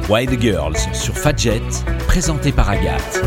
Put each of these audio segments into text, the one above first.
Wild Girls sur Fadjet, présenté par Agathe.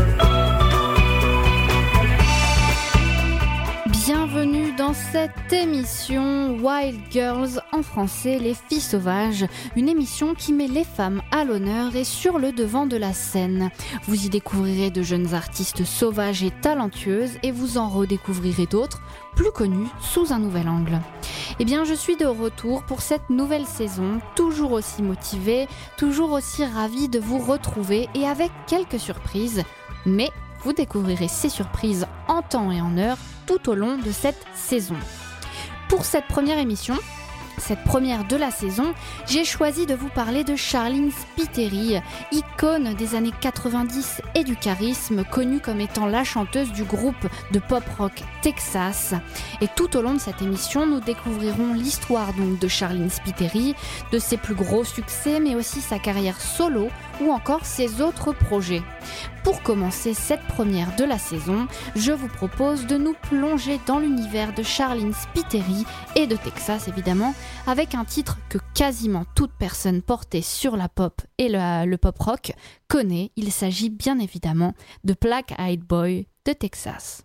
Bienvenue dans cette émission Wild Girls, en français les filles sauvages, une émission qui met les femmes à l'honneur et sur le devant de la scène. Vous y découvrirez de jeunes artistes sauvages et talentueuses et vous en redécouvrirez d'autres, plus connues sous un nouvel angle. Eh bien, je suis de retour pour cette nouvelle saison, toujours aussi motivée, toujours aussi ravie de vous retrouver et avec quelques surprises, mais vous découvrirez ces surprises en temps et en heure tout au long de cette saison. Pour cette première émission, cette première de la saison, j'ai choisi de vous parler de Charline Spiteri, icône des années 90 et du charisme, connue comme étant la chanteuse du groupe de pop-rock Texas. Et tout au long de cette émission, nous découvrirons l'histoire donc de Charline Spiteri, de ses plus gros succès, mais aussi sa carrière solo ou encore ses autres projets. Pour commencer cette première de la saison, je vous propose de nous plonger dans l'univers de Charline Spiteri et de Texas évidemment, avec un titre que quasiment toute personne portée sur la pop et le pop rock connaît. Il s'agit bien évidemment de Black Eyed Boy de Texas.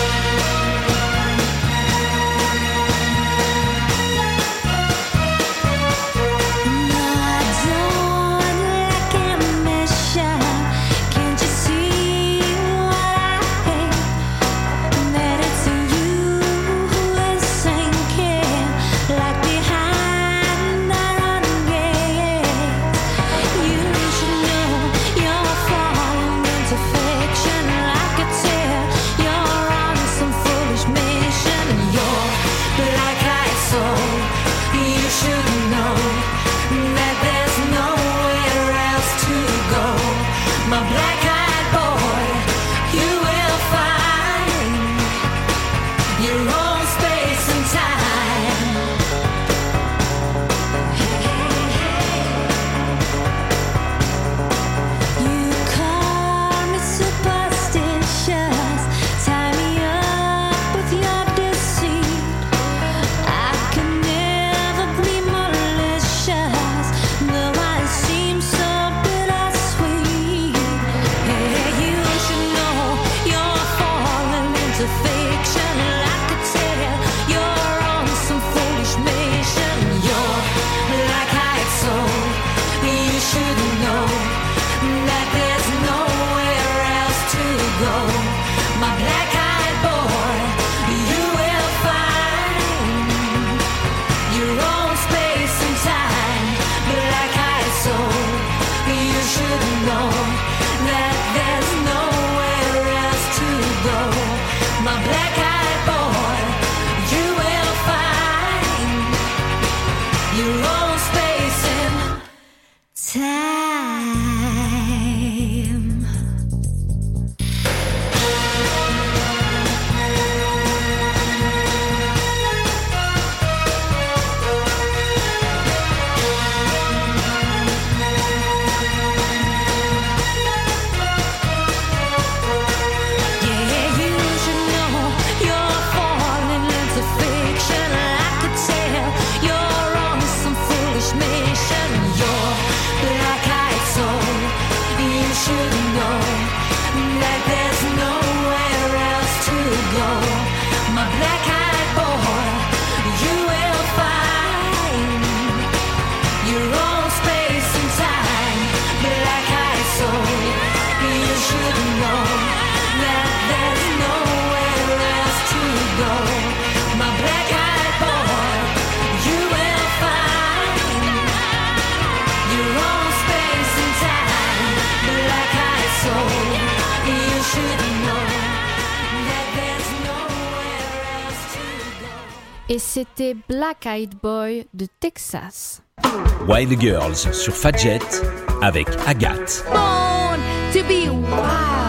Et c'était Black Eyed Boy de Texas. Wild Girls sur Fadjet avec Agathe. Born to be wild.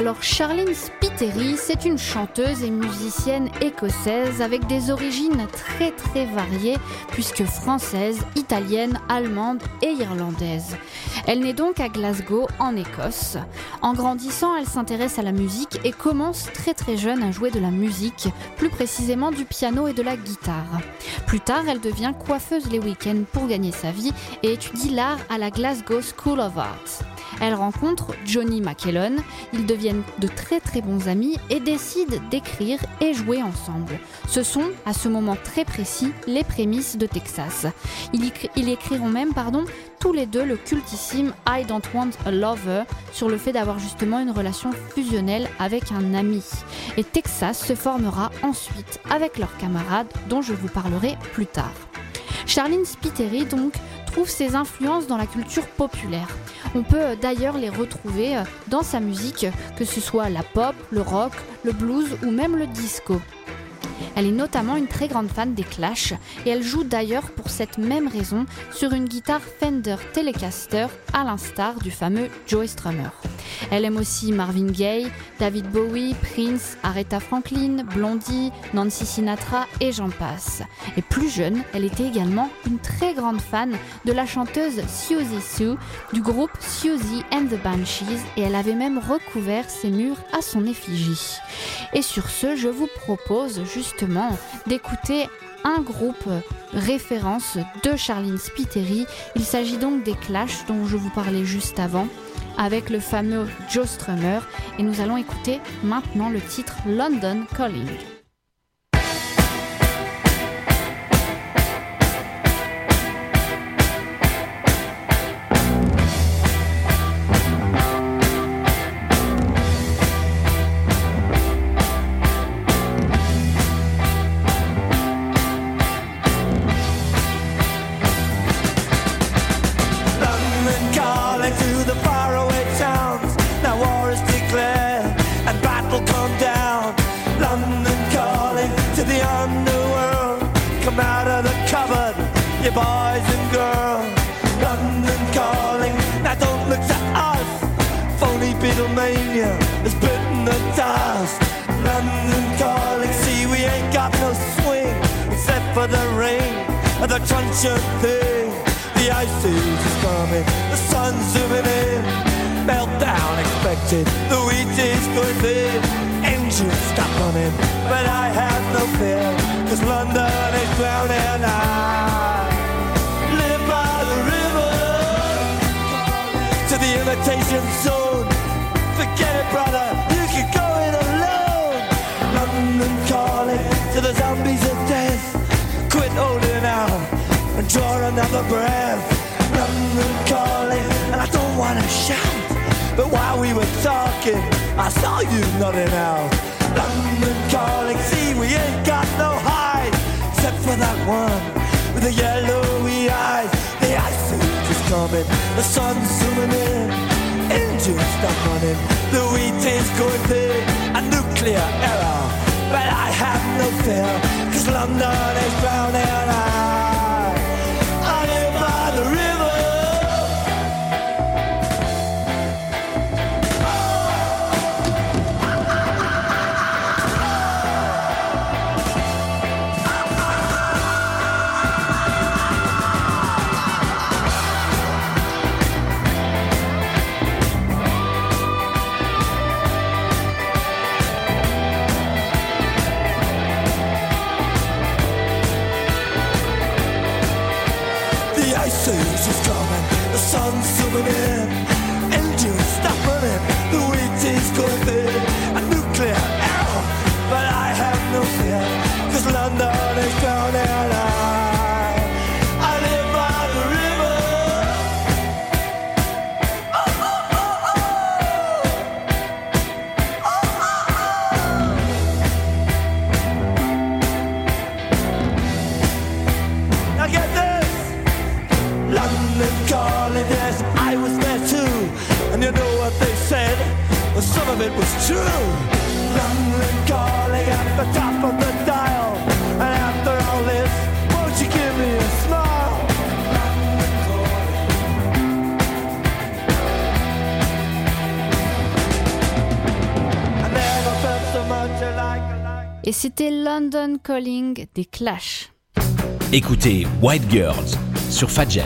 Alors Charlene Spiteri, c'est une chanteuse et musicienne écossaise avec des origines très très variées puisque française, italienne, allemande et irlandaise. Elle naît donc à Glasgow en Écosse. En grandissant, elle s'intéresse à la musique et commence très très jeune à jouer de la musique, plus précisément du piano et de la guitare. Plus tard, elle devient coiffeuse les week-ends pour gagner sa vie et étudie l'art à la Glasgow School of Art. Elle rencontre Johnny McKellon, ils deviennent de très très bons amis et décident d'écrire et jouer ensemble. Ce sont, à ce moment très précis, les prémices de Texas. Ils écriront même, tous les deux le cultissime I Don't Want a Lover sur le fait d'avoir justement une relation fusionnelle avec un ami. Et Texas se formera ensuite avec leurs camarades dont je vous parlerai plus tard. Charlene Spiteri donc trouve ses influences dans la culture populaire. On peut d'ailleurs les retrouver dans sa musique, que ce soit la pop, le rock, le blues ou même le disco. Elle est notamment une très grande fan des Clash et elle joue d'ailleurs pour cette même raison sur une guitare Fender Telecaster à l'instar du fameux Joey Strummer. Elle aime aussi Marvin Gaye, David Bowie, Prince, Aretha Franklin, Blondie, Nancy Sinatra et j'en passe. Et plus jeune, elle était également une très grande fan de la chanteuse Siouxsie Sioux du groupe Siouxsie and the Banshees et elle avait même recouvert ses murs à son effigie. Et sur ce, je vous propose justement d'écouter un groupe référence de Charlene Spiteri. Il s'agit donc des Clash dont je vous parlais juste avant, avec le fameux Joe Strummer. Et nous allons écouter maintenant le titre London Calling. Boys and girls, London calling. Now don't look to us. Phony Beatlemania has bitten the dust. London calling. See, we ain't got no swing except for the rain and the crunch of thing. The ice age is coming. The sun's zooming in. Meltdown expected. The wheat is going thin. Engines stop running, but I have no fear, 'cause London is drowning. To the imitation zone. Forget it, brother, you can go it alone. London calling to the zombies of death. Quit holding out and draw another breath. London calling, and I don't want to shout, but while we were talking, I saw you nodding out. London calling, see, we ain't got no hide, except for that one with the yellowy eyes. The ice age is coming, the sun's zooming in, engines stop running, the wheat is going thin, a nuclear error, but I have no fear, 'cause London is drowning. I live by the river. The sun's zooming in, engines stop running, the wheat is going thin, a nuclear error, but I have no fear, 'cause London is drowning. I live by the river. Oh, oh, oh, oh. Oh, oh, oh. Now get this. London calling, yes, I was there too. And you know what they said? Well, some of it was true. London calling at the top of the dial. And after all this, won't you give me a smile? London calling. Et c'était London Calling des Clash. Écoutez White Girls sur Fadjet.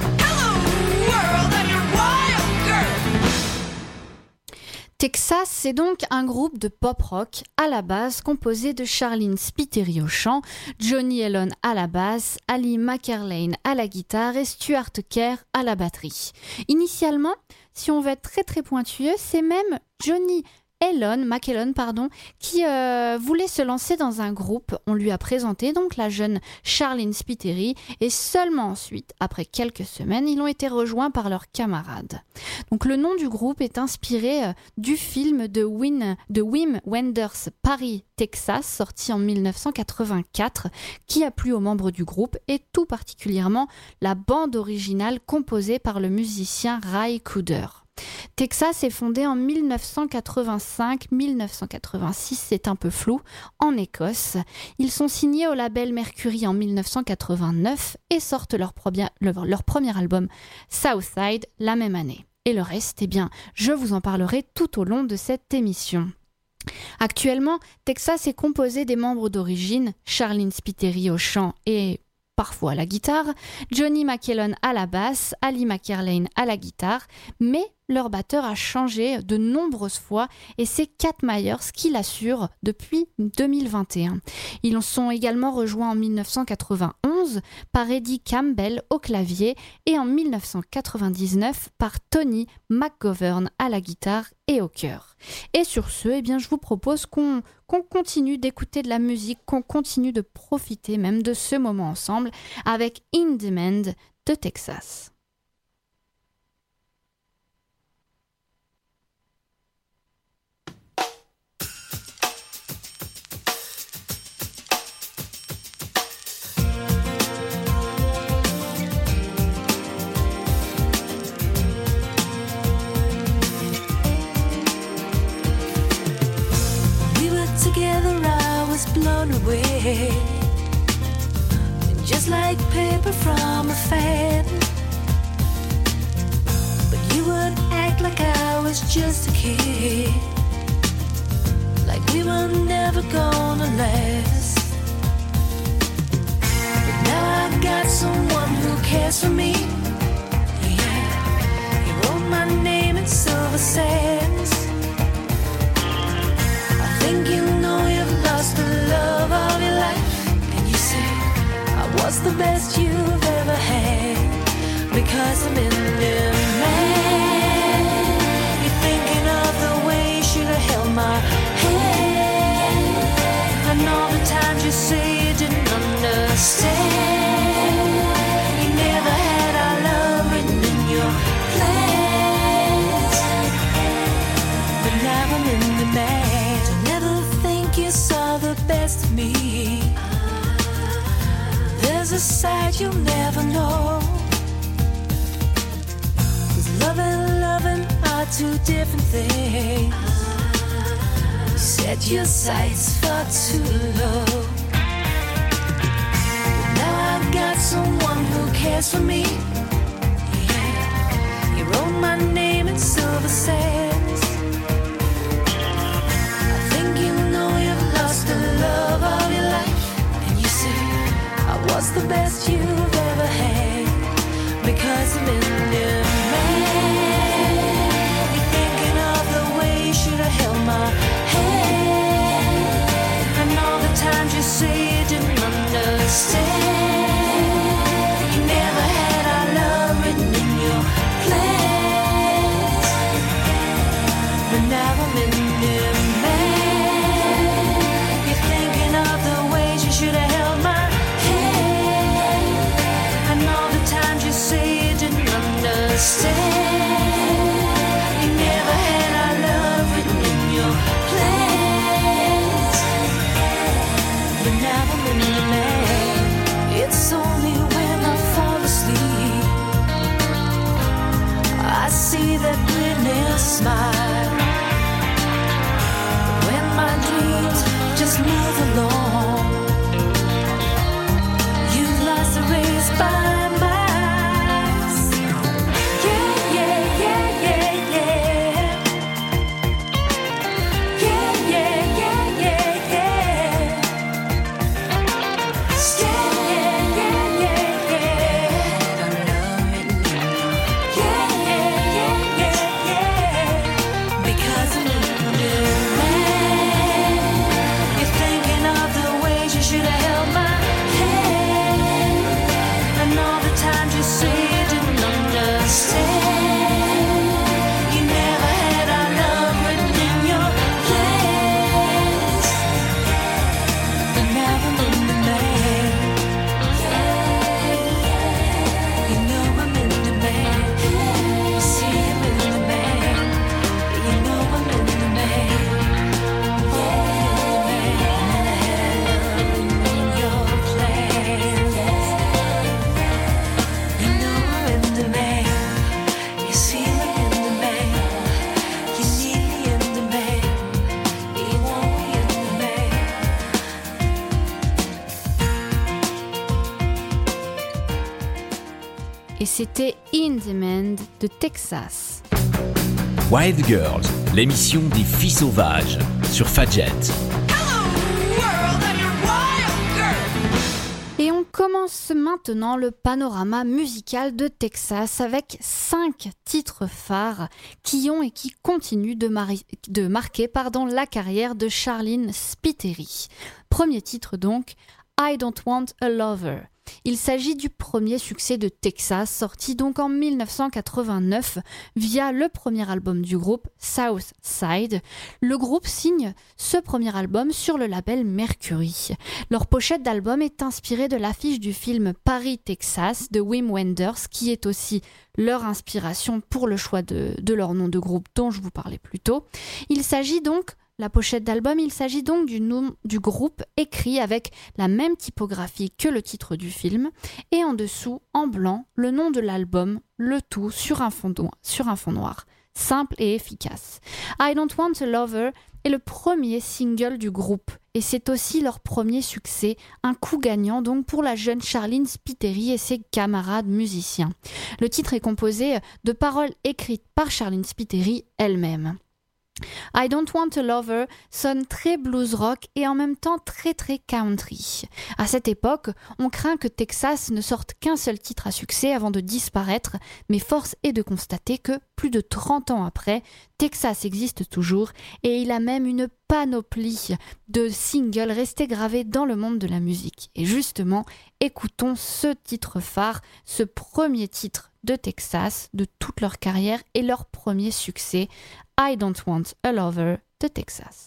Texas, c'est donc un groupe de pop-rock à la base composé de Charlene Spiteri au chant, Johnny Allen à la basse, Ali McErlane à la guitare et Stuart Kerr à la batterie. Initialement, si on veut être très très pointueux, c'est même Johnny McElhone, qui voulait se lancer dans un groupe. On lui a présenté donc la jeune Charlene Spiteri et seulement ensuite, après quelques semaines, ils ont été rejoints par leurs camarades. Donc le nom du groupe est inspiré du film de Wim Wenders Paris, Texas, sorti en 1984, qui a plu aux membres du groupe et tout particulièrement la bande originale composée par le musicien Ry Cooder. Texas est fondé en 1985-1986, c'est un peu flou, en Écosse. Ils sont signés au label Mercury en 1989 et sortent leur premier album Southside la même année. Et le reste, eh bien, je vous en parlerai tout au long de cette émission. Actuellement, Texas est composé des membres d'origine, Charlene Spiteri au chant et parfois à la guitare, Johnny McElhone à la basse, Ali McErlane à la guitare, mais leur batteur a changé de nombreuses fois et c'est Cat Myers qui l'assure depuis 2021. Ils sont également rejoints en 1991 par Eddie Campbell au clavier et en 1999 par Tony McGovern à la guitare et au chœur. Et sur ce, eh bien, je vous propose qu'on continue d'écouter de la musique, qu'on continue de profiter même de ce moment ensemble avec In Demand de Texas. Blown away, just like paper from a fan. But you would act like I was just a kid, like we were never gonna last. But now I got someone who cares for me. Yeah, he wrote my name in silver sands. I think you know you've lost the love of your life, and you say I was the best you've ever had, because I'm in demand. You're thinking of the way you should have held my hand, and all the times you say you didn't understand. You never had our love written in your plans, but now I'm in demand. You saw the best of me. There's a side you'll never know, 'cause love and loving are two different things. You set your sights far too low, but now I've got someone who cares for me. Yeah, you wrote my name in silver sands. The love of your life, and you say I was the best you've ever had, because I'm in demand. You're thinking of the way you should have held my hand, and all the times you say you didn't understand. You never had our love written in your plans, but now I'm in demand. Should have held my hand, and all the times you say you didn't understand. You never had our love written in your plans, but now I'm in the land. It's only when I fall asleep I see that witness smile. When my dreams just move along, raised by miles. Yeah, yeah, yeah, yeah, yeah. Yeah, yeah, yeah, yeah, yeah. c'était In Demand de Texas. Wild Girls, l'émission des filles sauvages sur Fadjet. Et on commence maintenant le panorama musical de Texas avec 5 titres phares qui ont et qui continuent de marquer la carrière de Charlene Spiteri. Premier titre donc, I Don't Want a Lover. Il s'agit du premier succès de Texas, sorti donc en 1989 via le premier album du groupe, South Side. Le groupe signe ce premier album sur le label Mercury. Leur pochette d'album est inspirée de l'affiche du film Paris, Texas de Wim Wenders, qui est aussi leur inspiration pour le choix de leur nom de groupe dont je vous parlais plus tôt. La pochette d'album, il s'agit donc du nom du groupe écrit avec la même typographie que le titre du film et en dessous, en blanc, le nom de l'album, le tout sur un fond noir. Simple et efficace. I Don't Want a Lover est le premier single du groupe et c'est aussi leur premier succès, un coup gagnant donc pour la jeune Charlene Spiteri et ses camarades musiciens. Le titre est composé de paroles écrites par Charlene Spiteri elle-même. I Don't Want a Lover sonne très blues rock et en même temps très très country. À cette époque, on craint que Texas ne sorte qu'un seul titre à succès avant de disparaître, mais force est de constater que, plus de 30 ans après, Texas existe toujours et il a même une panoplie de singles restés gravés dans le monde de la musique. Et justement, écoutons ce titre phare, ce premier titre de Texas, de toute leur carrière et leur premier succès, I Don't Want a Lover de Texas.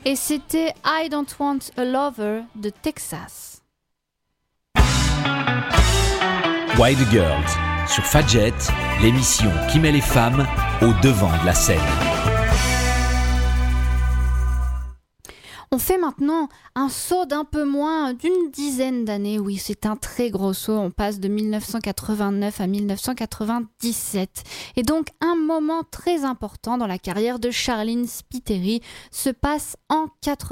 Et c'était I Don't Want a Lover de Texas. Wild Girls sur Fadjet, l'émission qui met les femmes au devant de la scène. On fait maintenant un saut d'un peu moins d'une dizaine d'années. Oui, c'est un très gros saut. On passe de 1989 à 1997. Et donc, un moment très important dans la carrière de Charline Spiteri se passe en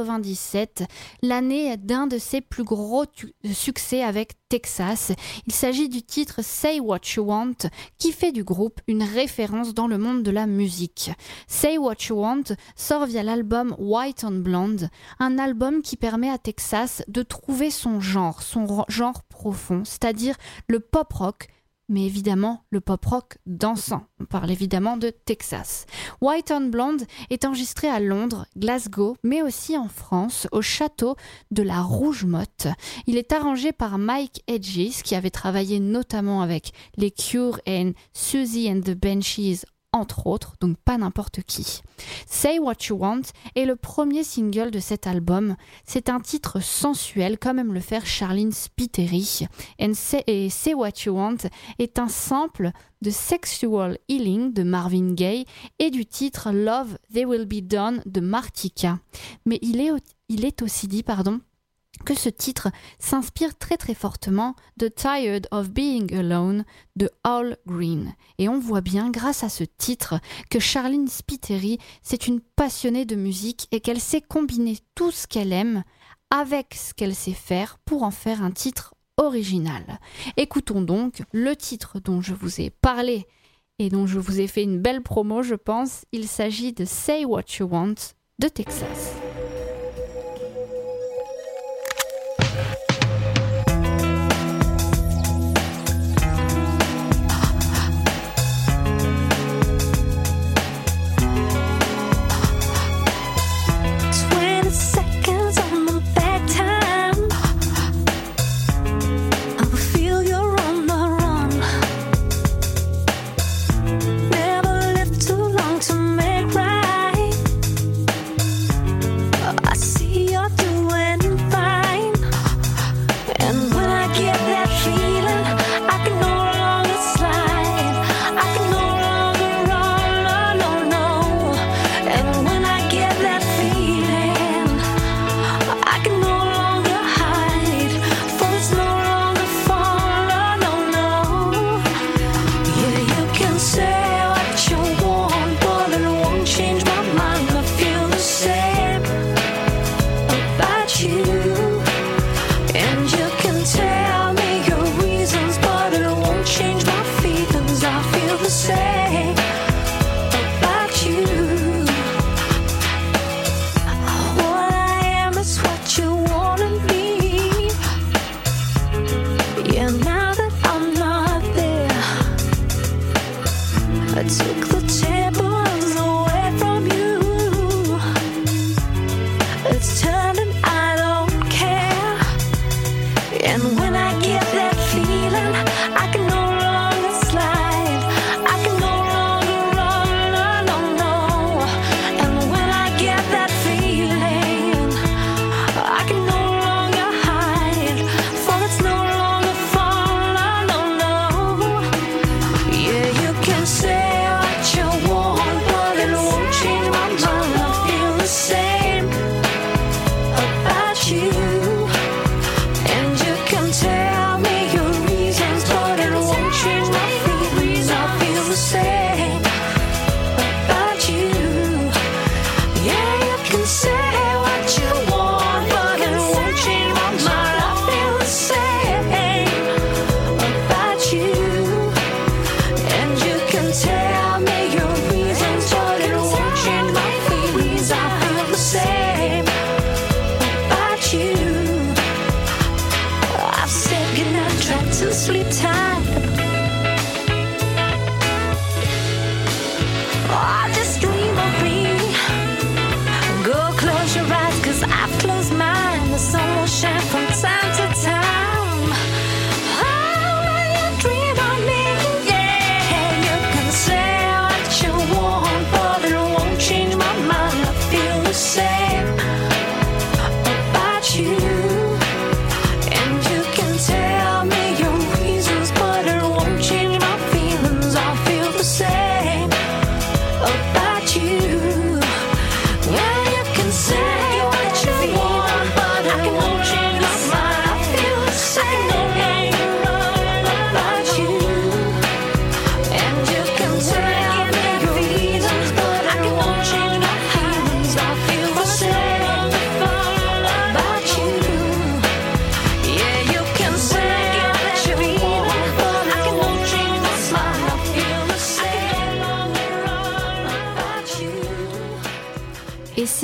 97, l'année d'un de ses plus gros succès avec Texas. Il s'agit du titre Say What You Want, qui fait du groupe une référence dans le monde de la musique. Say What You Want sort via l'album White on Blonde, un album qui permet à Texas de trouver son genre profond, c'est-à-dire le pop-rock, mais évidemment le pop-rock dansant. On parle évidemment de Texas. White on Blonde est enregistré à Londres, Glasgow, mais aussi en France, au château de la Rouge-Motte. Il est arrangé par Mike Hedges, qui avait travaillé notamment avec les Cure et Susie and the Banshees, entre autres, donc pas n'importe qui. Say What You Want est le premier single de cet album. C'est un titre sensuel, comme aime le faire Charline Spiteri. Et Say What You Want est un sample de Sexual Healing de Marvin Gaye et du titre Love They Will Be Done de Martika. Mais il est aussi dit, que ce titre s'inspire très très fortement de Tired of Being Alone de Al Green. Et on voit bien, grâce à ce titre, que Charline Spiteri, c'est une passionnée de musique et qu'elle sait combiner tout ce qu'elle aime avec ce qu'elle sait faire pour en faire un titre original. Écoutons donc le titre dont je vous ai parlé et dont je vous ai fait une belle promo, je pense. Il s'agit de Say What You Want de Texas. Same.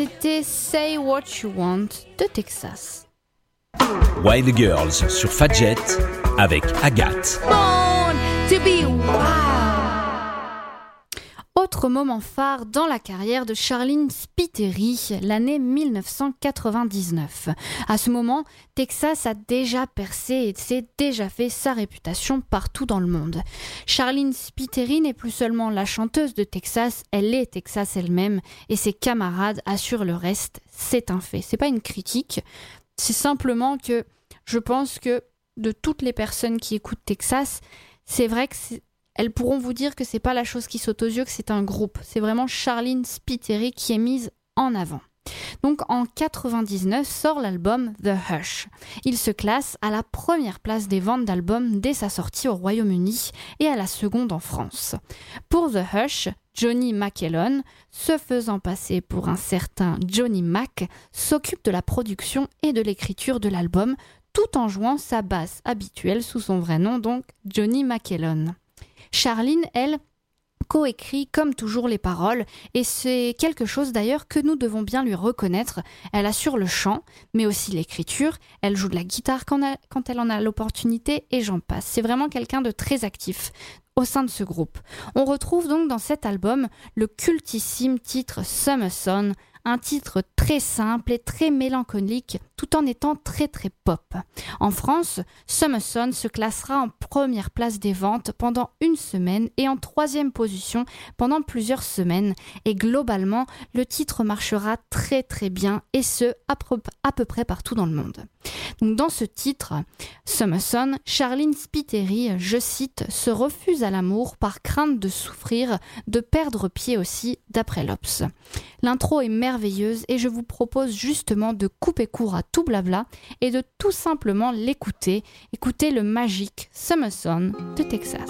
C'était Say What You Want de Texas. Wild Girls sur Fadjet avec Agathe. Born to be wild. Autre moment phare dans la carrière de Charlene Spiteri, l'année 1999. À ce moment, Texas a déjà percé et s'est déjà fait sa réputation partout dans le monde. Charlene Spiteri n'est plus seulement la chanteuse de Texas, elle est Texas elle-même et ses camarades assurent le reste. C'est un fait, c'est pas une critique, c'est simplement que je pense que de toutes les personnes qui écoutent Texas, c'est vrai que elles pourront vous dire que c'est pas la chose qui saute aux yeux, que c'est un groupe. C'est vraiment Charlene Spiteri qui est mise en avant. Donc en 99 sort l'album The Hush. Il se classe à la première place des ventes d'albums dès sa sortie au Royaume-Uni et à la seconde en France. Pour The Hush, Johnny McElhone, se faisant passer pour un certain Johnny Mac, s'occupe de la production et de l'écriture de l'album tout en jouant sa basse habituelle sous son vrai nom, donc Johnny McElhone. Charlene, elle, coécrit comme toujours les paroles et c'est quelque chose d'ailleurs que nous devons bien lui reconnaître. Elle assure le chant, mais aussi l'écriture, elle joue de la guitare quand elle en a l'opportunité et j'en passe. C'est vraiment quelqu'un de très actif au sein de ce groupe. On retrouve donc dans cet album le cultissime titre Summer Sun, un titre très simple et très mélancolique tout en étant très très pop. En France, Summer Sun se classera en première place des ventes pendant une semaine et en troisième position pendant plusieurs semaines et globalement le titre marchera très très bien et ce à peu près partout dans le monde. Donc dans ce titre, Summer Sun, Charlene Spiteri, je cite, se refuse à l'amour par crainte de souffrir, de perdre pied aussi, d'après l'Obs. L'intro est merveilleuse et je vous propose justement de couper court à tout blabla et de tout simplement l'écouter. Écoutez le magique Summer Sun de Texas.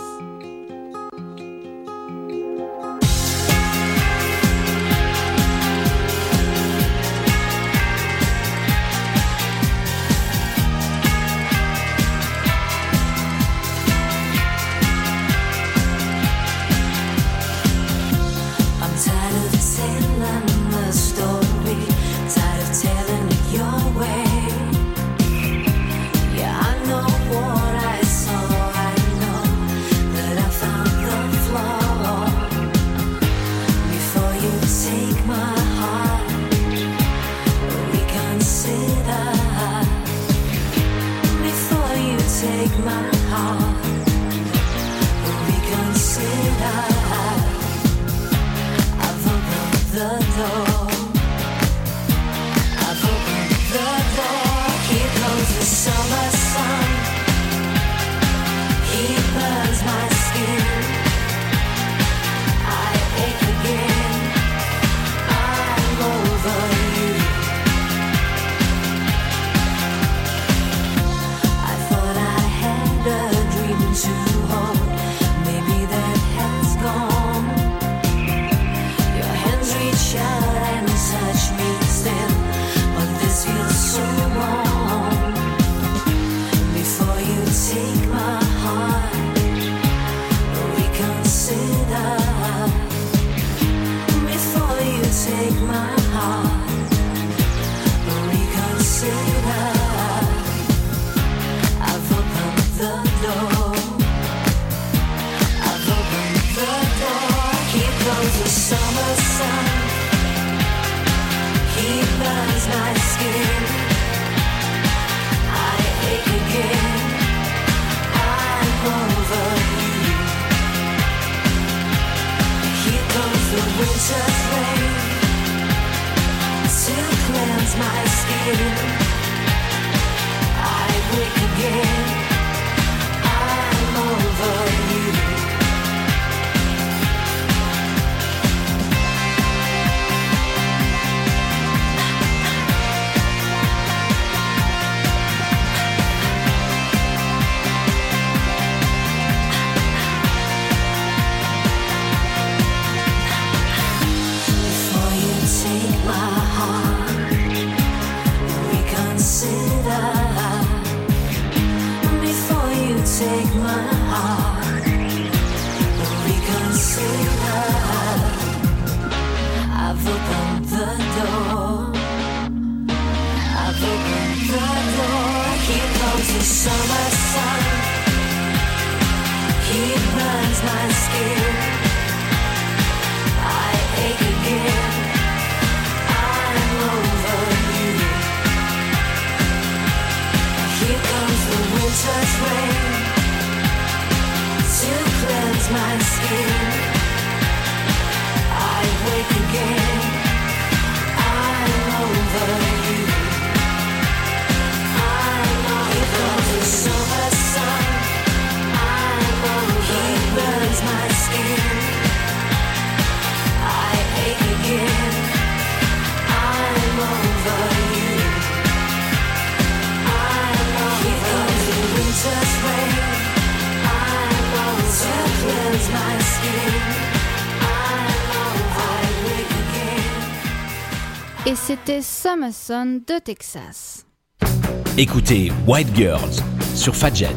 I've opened the door. I've opened the door. Here comes the summer sun. He burns my skin. I ache again. I'm over you. Here comes the winter's rain to cleanse my skin. I wake again. I'm over you. I'm over. Here comes the summer sun. I'm over. He burns my skin. I ache again. I'm over you. I'm over. Here comes the winter's rain. I'm over. To cleanse my skin. Et c'était Summer Sun de Texas. Écoutez White Girls sur Fadjet.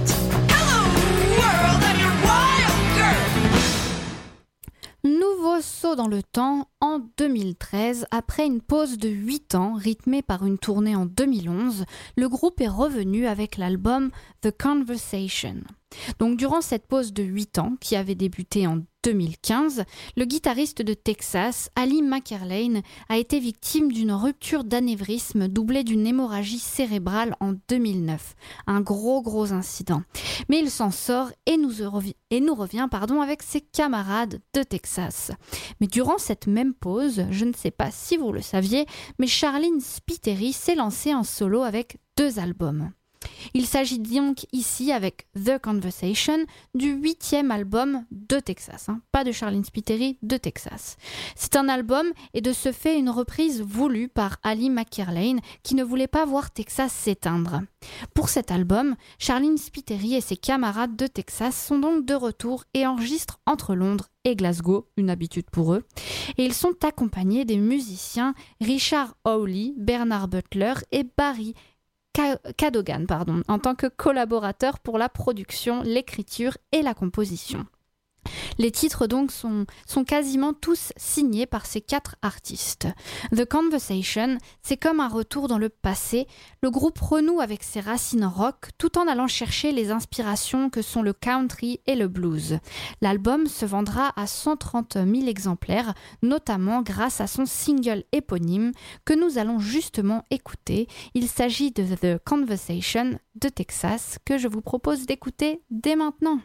Nouveau saut dans le temps en 2013, après une pause de 8 ans rythmée par une tournée en 2011, le groupe est revenu avec l'album The Conversation. Donc durant cette pause de 8 ans, qui avait débuté en 2015, le guitariste de Texas, Ali McErlane, a été victime d'une rupture d'anévrisme doublée d'une hémorragie cérébrale en 2009. Un gros incident. Mais il s'en sort et nous revient avec ses camarades de Texas. Mais durant cette même pause, je ne sais pas si vous le saviez, mais Charline Spiteri s'est lancée en solo avec 2 albums. Il s'agit donc ici, avec The Conversation, du 8e album de Texas. Pas de Charline Spiteri, de Texas. C'est un album et de ce fait une reprise voulue par Ali McErlane qui ne voulait pas voir Texas s'éteindre. Pour cet album, Charline Spiteri et ses camarades de Texas sont donc de retour et enregistrent entre Londres et Glasgow, une habitude pour eux. Et ils sont accompagnés des musiciens Richard Hawley, Bernard Butler et Barry Cadogan, en tant que collaborateur pour la production, l'écriture et la composition. Les titres donc sont quasiment tous signés par ces 4 artistes. The Conversation, c'est comme un retour dans le passé. Le groupe renoue avec ses racines rock tout en allant chercher les inspirations que sont le country et le blues. L'album se vendra à 130 000 exemplaires, notamment grâce à son single éponyme que nous allons justement écouter. Il s'agit de The Conversation de Texas que je vous propose d'écouter dès maintenant.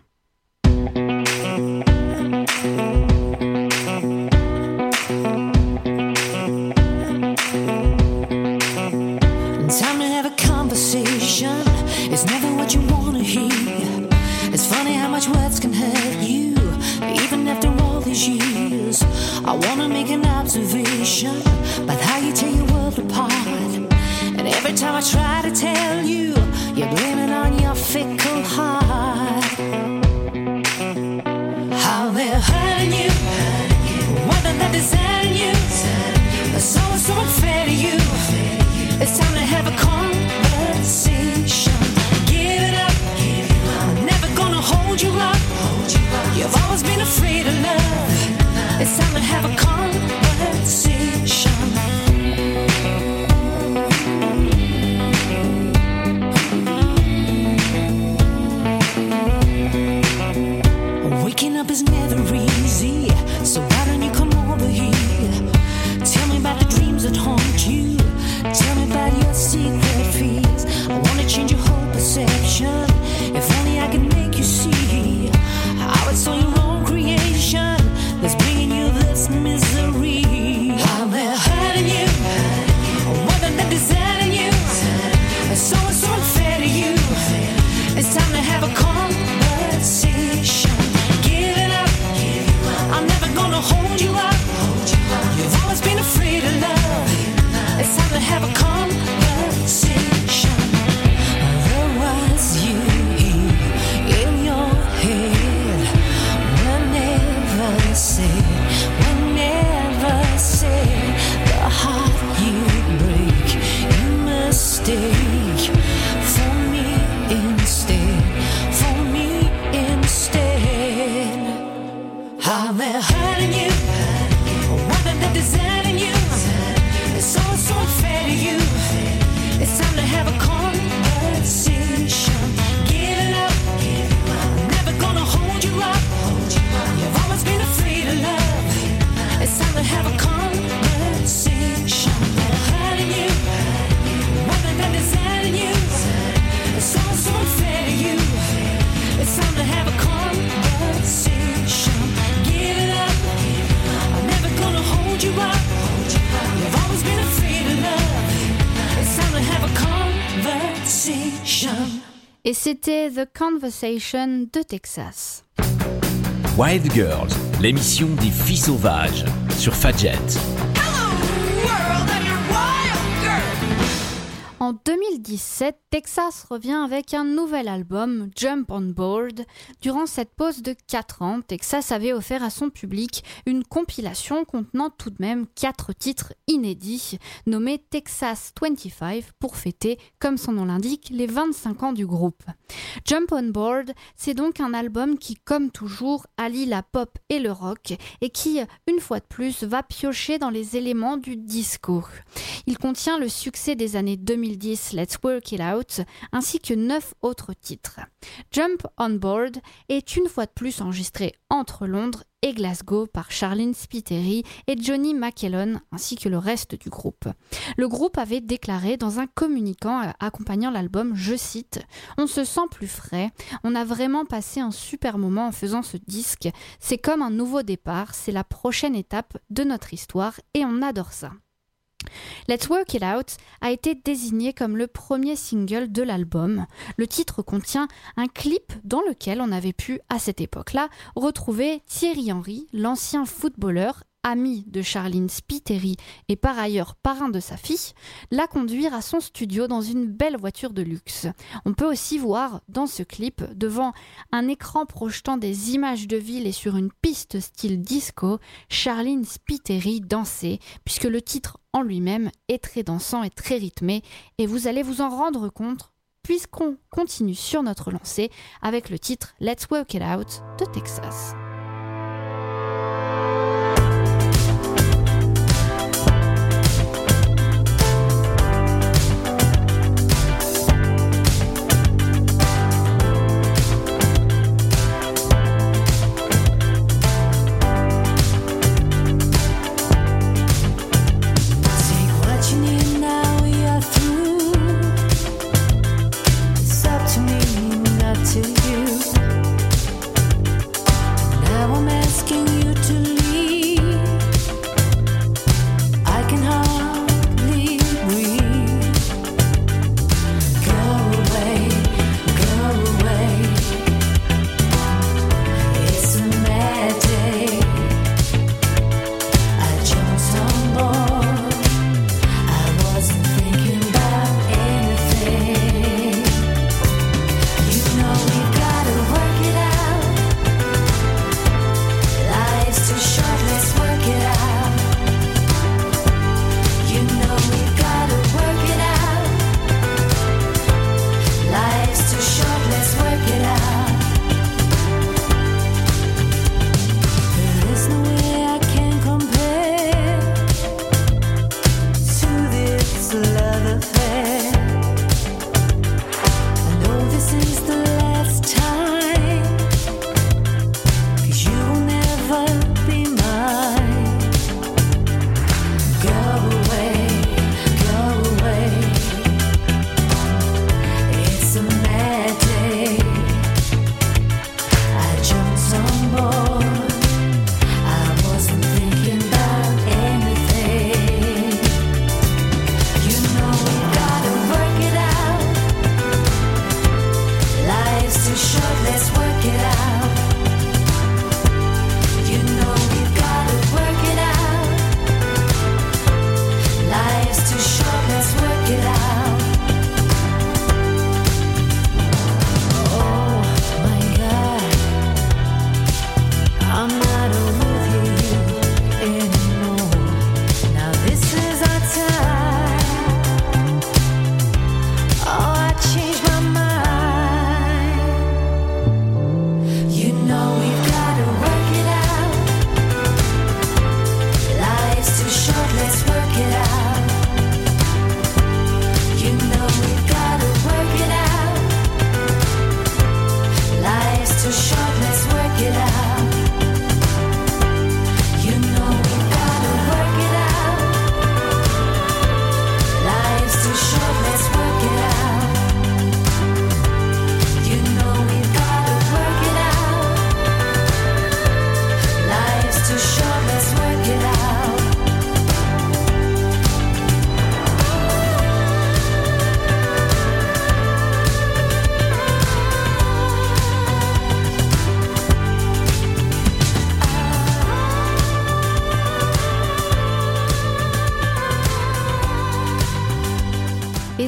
Time to have a conversation. It's never what you want to hear. It's funny how much words can hurt you, even after all these years. I want to make an observation about how you tear your world apart. And every time I try to tell you, you blame it on your fickle heart. How they're hurting you, whether they're deserting you, it's always so unfair to you. It's time to have a conversation. Give it up, I'm never gonna hold you up. You've always been afraid of love. It's time to have a conversation. Waking up is never easy, so why don't you come over here? Tell me about the dreams that haunt you. Tell me about your secret fears. I wanna change your whole perception. If only I could make you see how it's all your own creation that's bringing you this misery. How they're hurting you, whether they're deserting you, it's always so unfair to you. It's time to have a conversation. Give it up, I'm never gonna hold you up. You've always been afraid of love. It's time to have a conversation. The words you hear in your head were never said, the heart you break, you mistake for me instead. How they're hurting you, whether they're deserting you, Et c'était The Conversation de Texas. Wild Girls, l'émission des filles sauvages sur Fadjet. En 2017, Texas revient avec un nouvel album, Jump on Board. Durant cette pause de 4 ans, Texas avait offert à son public une compilation contenant tout de même 4 titres inédits, nommés Texas 25 pour fêter, comme son nom l'indique, les 25 ans du groupe. Jump on Board, c'est donc un album qui, comme toujours, allie la pop et le rock et qui, une fois de plus, va piocher dans les éléments du disco. Il contient le succès des années 2010, Let's Work It Out, ainsi que 9 autres titres. Jump on Board est une fois de plus enregistré entre Londres et Glasgow par Charlene Spiteri et Johnny McKellon, ainsi que le reste du groupe. Le groupe avait déclaré dans un communiquant accompagnant l'album, je cite, « On se sent plus frais, on a vraiment passé un super moment en faisant ce disque, c'est comme un nouveau départ, c'est la prochaine étape de notre histoire et on adore ça ». Let's Work It Out a été désigné comme le premier single de l'album. Le titre contient un clip dans lequel on avait pu, à cette époque-là, retrouver Thierry Henry, l'ancien footballeur, ami de Charlene Spiteri et par ailleurs parrain de sa fille, la conduire à son studio dans une belle voiture de luxe. On peut aussi voir dans ce clip, devant un écran projetant des images de ville et sur une piste style disco, Charlene Spiteri danser, puisque le titre en lui-même est très dansant et très rythmé, et vous allez vous en rendre compte puisqu'on continue sur notre lancée avec le titre Let's Work It Out de Texas. To you, now I'm asking you to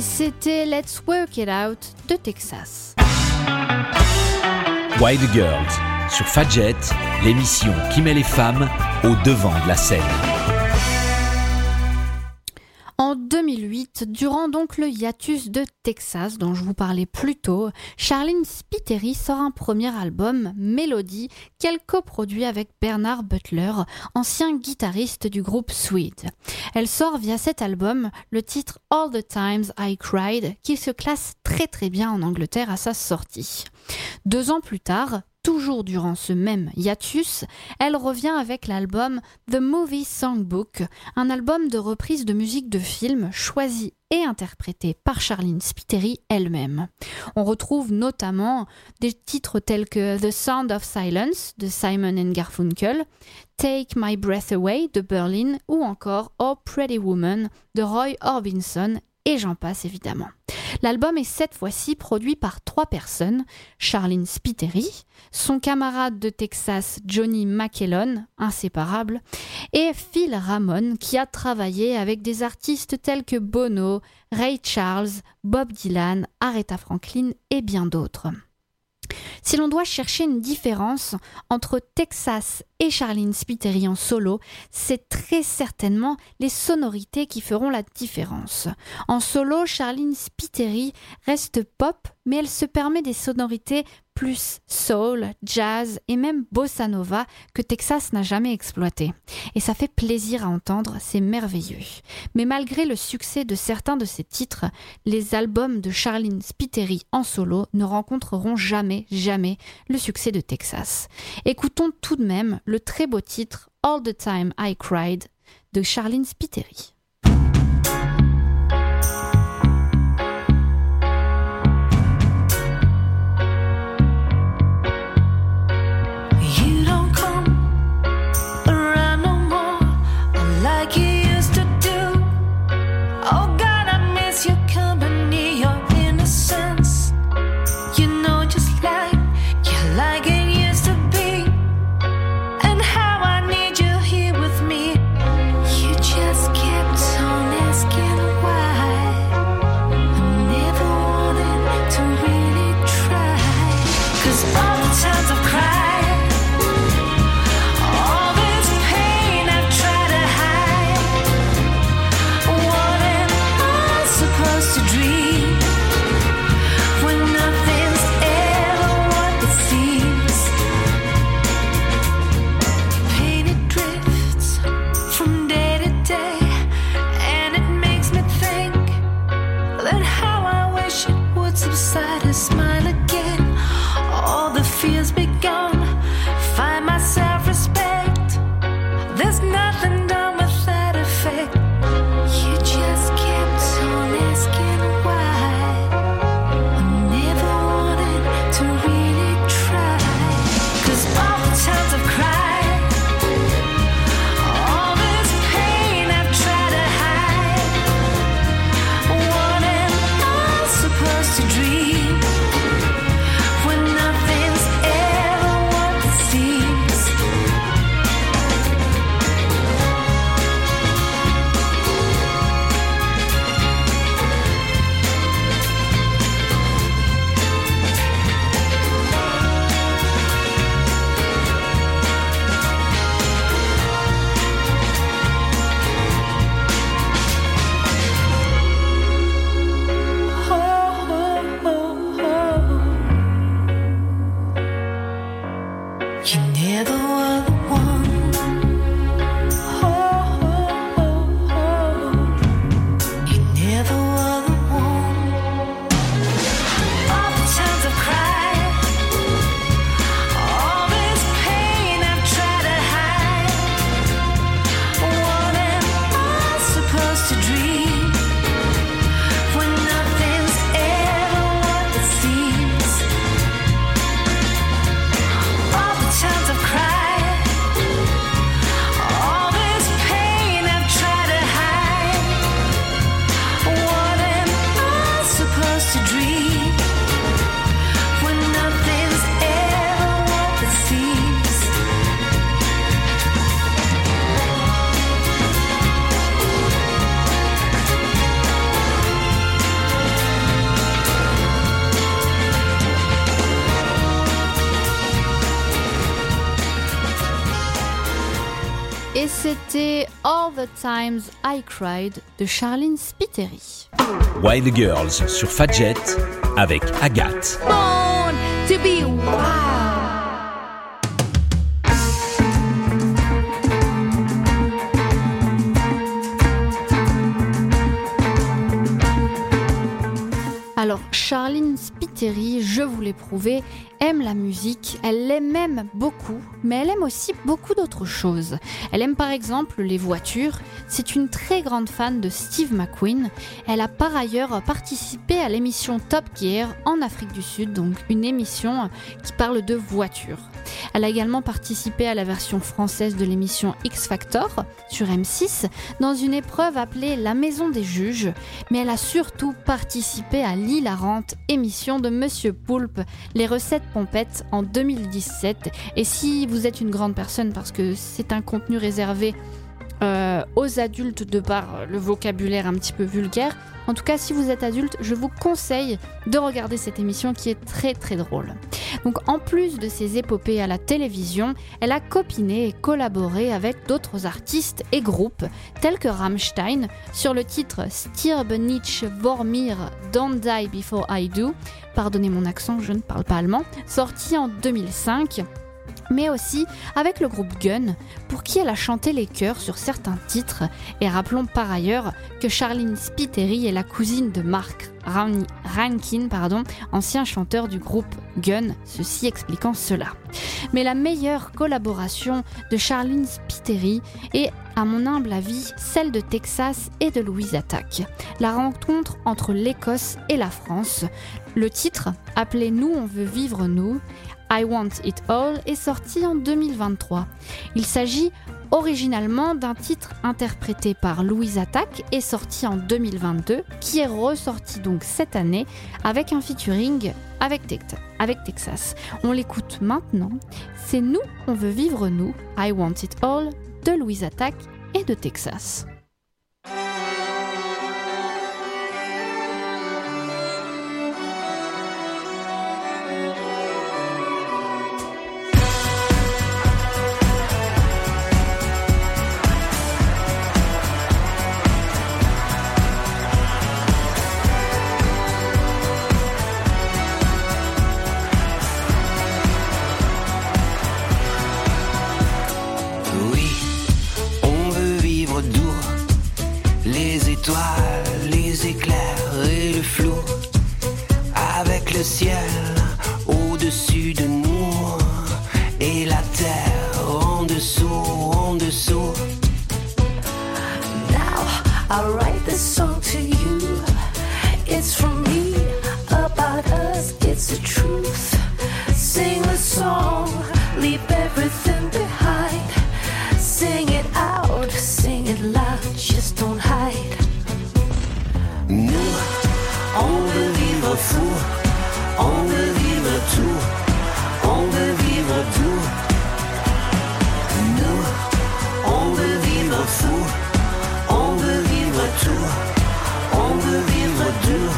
c'était Let's Work It Out de Texas. Wild Girls sur Fadjet, l'émission qui met les femmes au devant de la scène. En 2008, durant donc le hiatus de Texas dont je vous parlais plus tôt, Charlene Spiteri sort un premier album, Melody, qu'elle coproduit avec Bernard Butler, ancien guitariste du groupe Swede. Elle sort via cet album le titre All the Times I Cried, qui se classe très très bien en Angleterre à sa sortie. 2 ans plus tard, toujours durant ce même hiatus, elle revient avec l'album The Movie Songbook, un album de reprise de musique de film choisi et interprété par Charlene Spiteri elle-même. On retrouve notamment des titres tels que The Sound of Silence de Simon & Garfunkel, Take My Breath Away de Berlin ou encore Oh Pretty Woman de Roy Orbison, et j'en passe évidemment. L'album est cette fois-ci produit par 3 personnes, Charlene Spiteri, son camarade de Texas Johnny McKellon, inséparable, et Phil Ramone qui a travaillé avec des artistes tels que Bono, Ray Charles, Bob Dylan, Aretha Franklin et bien d'autres. Si l'on doit chercher une différence entre Texas et Charlene Spiteri en solo, c'est très certainement les sonorités qui feront la différence. En solo, Charlene Spiteri reste pop, mais elle se permet des sonorités plus soul, jazz et même bossa nova que Texas n'a jamais exploité. Et ça fait plaisir à entendre, c'est merveilleux. Mais malgré le succès de certains de ces titres, les albums de Charlene Spiteri en solo ne rencontreront jamais le succès de Texas. Écoutons tout de même le très beau titre All the Time I Cried de Charlene Spiteri. Et c'était All the Times I Cried de Charline Spiteri. Wild Girls sur Fadjet avec Agathe. Born to be wild. Alors, Charline Spiteri, je vous l'ai prouvé, aime la musique, elle l'aime même beaucoup, mais elle aime aussi beaucoup d'autres choses. Elle aime par exemple les voitures, c'est une très grande fan de Steve McQueen. Elle a par ailleurs participé à l'émission Top Gear en Afrique du Sud, donc une émission qui parle de voitures. Elle a également participé à la version française de l'émission X Factor sur M6 dans une épreuve appelée La Maison des Juges, mais elle a surtout participé à l'hilarante émission de Monsieur Poulpe, Les Recettes Pompettes en 2017. Et si vous êtes une grande personne, parce que c'est un contenu réservé aux adultes de par le vocabulaire un petit peu vulgaire, en tout cas si vous êtes adulte, je vous conseille de regarder cette émission qui est très très drôle. Donc en plus de ses épopées à la télévision, elle a copiné et collaboré avec d'autres artistes et groupes tels que Rammstein sur le titre Stirb nicht vor mir, Don't Die Before I Do, pardonnez mon accent, je ne parle pas allemand, sorti en 2005. Mais aussi avec le groupe Gun, pour qui elle a chanté les chœurs sur certains titres. Et rappelons par ailleurs que Charline Spiteri est la cousine de Mark Rankin, ancien chanteur du groupe Gun, ceci expliquant cela. Mais la meilleure collaboration de Charline Spiteri est, à mon humble avis, celle de Texas et de Louise Attaque. La rencontre entre l'Écosse et la France. Le titre, appelé Nous on veut vivre nous, I Want It All, est sorti en 2023. Il s'agit originalement d'un titre interprété par Louise Attaque et sorti en 2022, qui est ressorti donc cette année avec un featuring avec Texas. On l'écoute maintenant, c'est Nous, on veut vivre nous, I Want It All, de Louise Attaque et de Texas. Les éclairs et le flou, avec le ciel au-dessus de nous et la terre en dessous. Now I write this song to you. It's from me, about us, it's the truth. Sing the song, leave everything behind. Sing it out, sing it loud, just don't hide. Nous, on veut vivre fou, on veut vivre tout, on veut vivre tout. Nous, on veut vivre fou, on veut vivre tout, on veut vivre tout.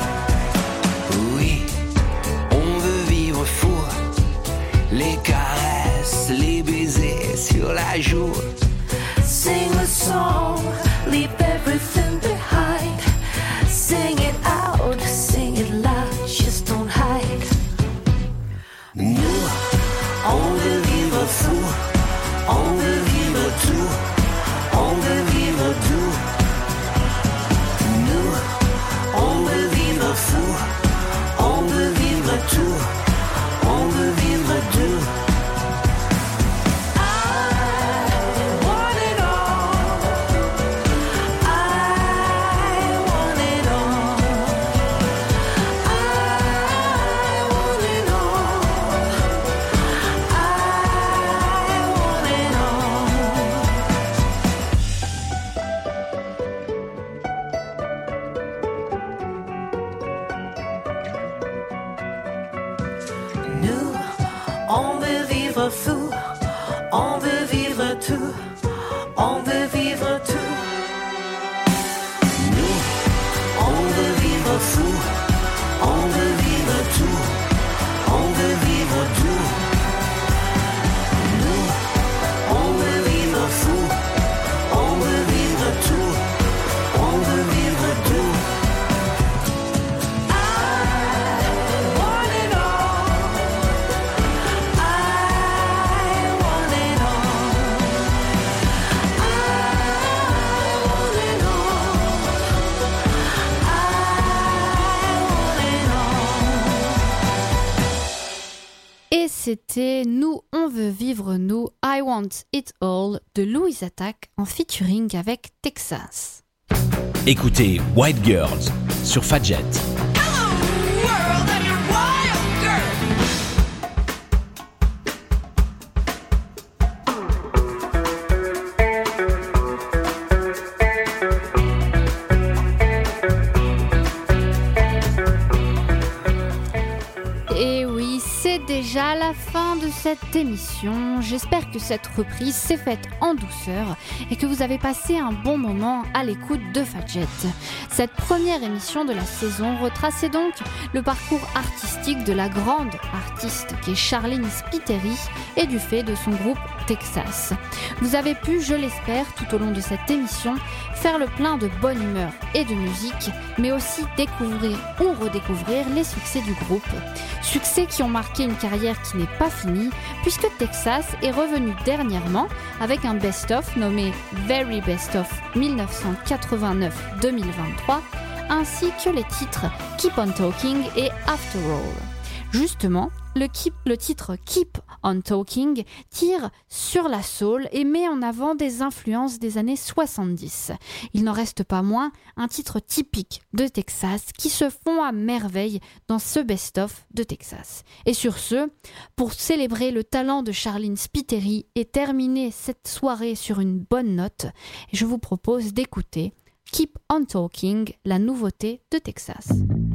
Oui, on veut vivre fou, les caresses, les baisers sur la joue. Sing the song, leave everything behind. Sing it out, sing it loud, just don't hide. Nous, on veut vivre fou, on veut vivre tout, on veut vivre tout. Nous, on veut vivre fou, on veut vivre tout, on veut vivre tout. On veut vivre fou, on veut vivre tout, on veut vivre tout. Nous, on veut vivre fou, on veut vivre tout, on veut vivre tout. Nous, on veut vivre fou, c'était Nous, on veut vivre nous, I Want It All de Louise Attaque en featuring avec Texas. Écoutez White Girls sur Fadjet. Déjà la fin de cette émission, j'espère que cette reprise s'est faite en douceur et que vous avez passé un bon moment à l'écoute de Fadjet. Cette première émission de la saison retraçait donc le parcours artistique de la grande artiste qui est Charline Spiteri et du fait de son groupe Texas. Vous avez pu, je l'espère, tout au long de cette émission, faire le plein de bonne humeur et de musique, mais aussi découvrir ou redécouvrir les succès du groupe. Succès qui ont marqué une carrière qui n'est pas finie, puisque Texas est revenu dernièrement avec un best-of nommé Very Best of 1989-2023, ainsi que les titres Keep on Talking et After All. Justement, le titre Keep on Talking tire sur la soul et met en avant des influences des années 70. Il n'en reste pas moins un titre typique de Texas qui se fond à merveille dans ce best-of de Texas. Et sur ce, pour célébrer le talent de Charline Spiteri et terminer cette soirée sur une bonne note, je vous propose d'écouter Keep on Talking, la nouveauté de Texas.